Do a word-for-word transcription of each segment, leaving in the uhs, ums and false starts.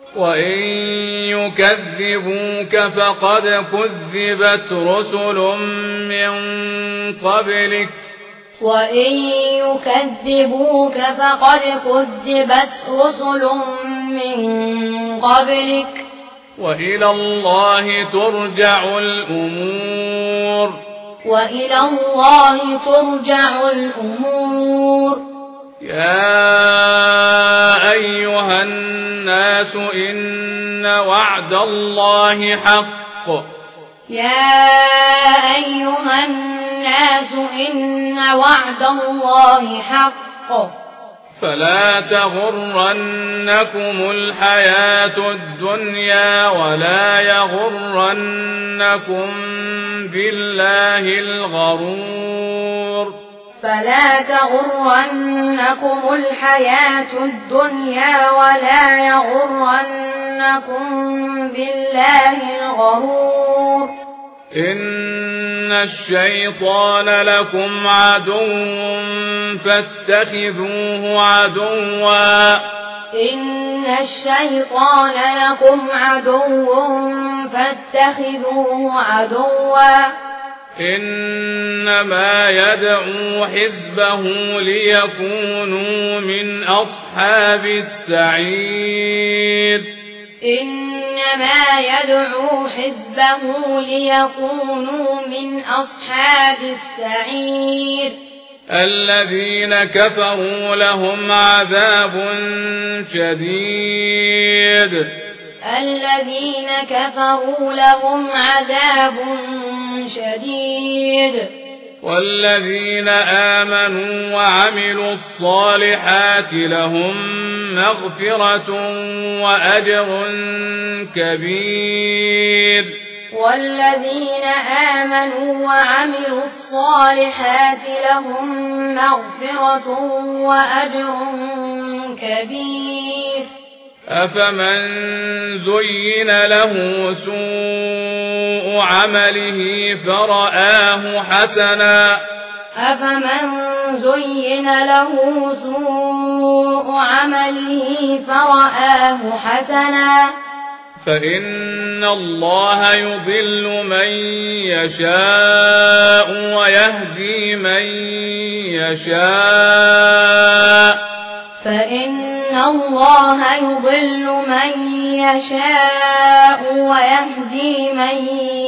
وإن يكذبوك فقد كذبت رسل من قبلك وإن يكذبوك فقد كذبت رسل من قبلك وإلى الله ترجع الأمور وإلى الله ترجع الأمور يا أيها الناس إن وعد الله حق يا أيها الناس إن وعد الله حق فلا تغرنكم الحياة الدنيا ولا يغرنكم بالله الغرور فلا تغرنكم الحياة الدنيا ولا يغرنكم بالله الغرور إن الشيطان لكم عدو فاتخذوه عدوا إن الشيطان لكم عدو فاتخذوه عدوا إنما يدعو حزبه ليكونوا من أصحاب السعير إنما يدعو حزبه ليكونوا من أصحاب السعير الذين كفروا لهم عذاب شديد الذين كفروا لهم عذاب شديد والذين آمنوا وعملوا الصالحات لهم مغفرة وأجر كبير والذين آمنوا وعملوا الصالحات لهم مغفرة وأجر كبير أفمن زين له سوء عمله فرآه حسنا أفمن زين له سوء عمله فرآه حسنا فإن الله يضل من يشاء ويهدي من يشاء فإن الله يضل من يشاء ويهدي من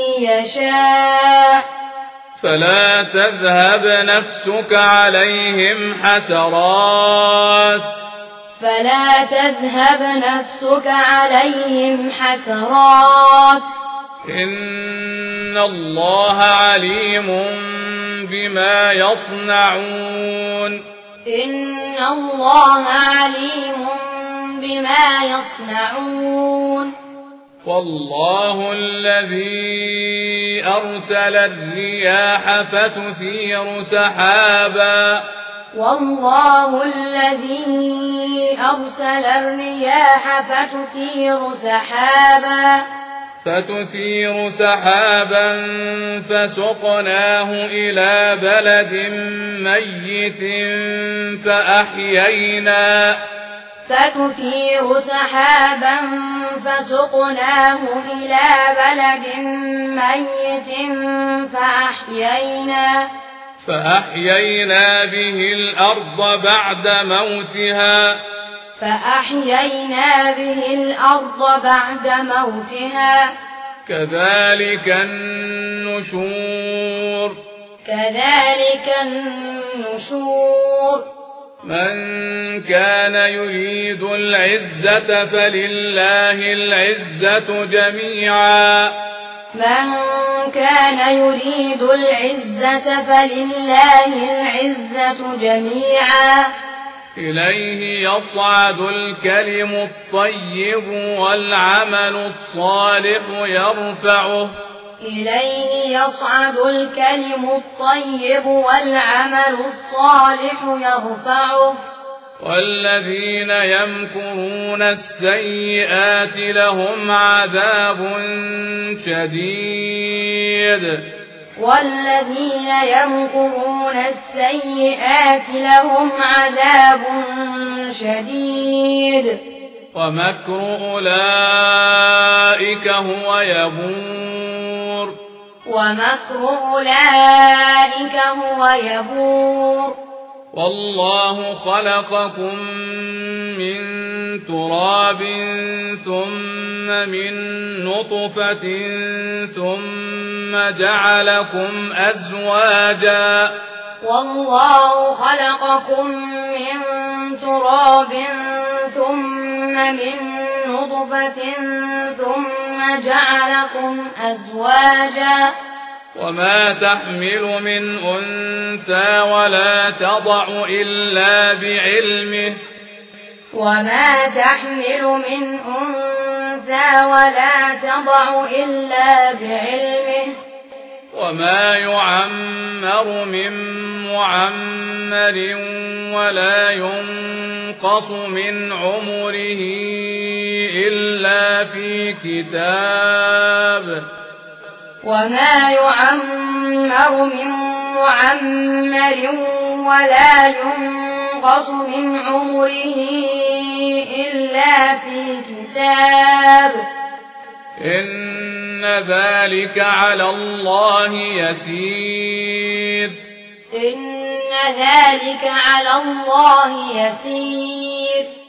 يشاء فلا تذهب نفسك عليهم حسرات فلا تذهب نفسك عليهم حسرات إن الله عليم بما يصنعون إن الله عليم بما يصنعون والله الذي أرسل الرياح فتثير سحابا والله الذي أرسل الرياح فتثير سحابا فتثير سحابا فسقناه إلى بلد ميت فأحيينا فتثير سحابا فسقناه إلى بلد ميت فأحيينا فأحيينا به الأرض بعد موتها فأحيينا به الأرض بعد موتها كذلك النشور كذلك النشور من كان يريد العزة فلله العزة جميعا من كان يريد العزة فلله العزة جميعا إليه يصعد الكلم الطيب والعمل الصالح يرفعه إليه يصعد الكلم الطيب والعمل الصالح يرفعه والذين يمكرون السيئات لهم عذاب شديد والذين يمكرون السيئات لهم عذاب شديد ومكر أولئك هو يبور ومكر أولئك هو يبور والله خلقكم من تراب ثم من نطفة ثم جعلكم أزواجا والله خلقكم من تراب ثم من نطفة ثم جعلكم أزواجا وما تحمل من أنثى ولا تضع إلا بعلمه وما تحمل من أنثى ولا تضع إلا بعلمه وما يعمر من معمر ولا ينقص من عمره إلا في كتاب وما يعمر من معمر ولا ينقص من عمره إلا في كتاب إن ذلك على الله يسير إن ذلك على الله يسير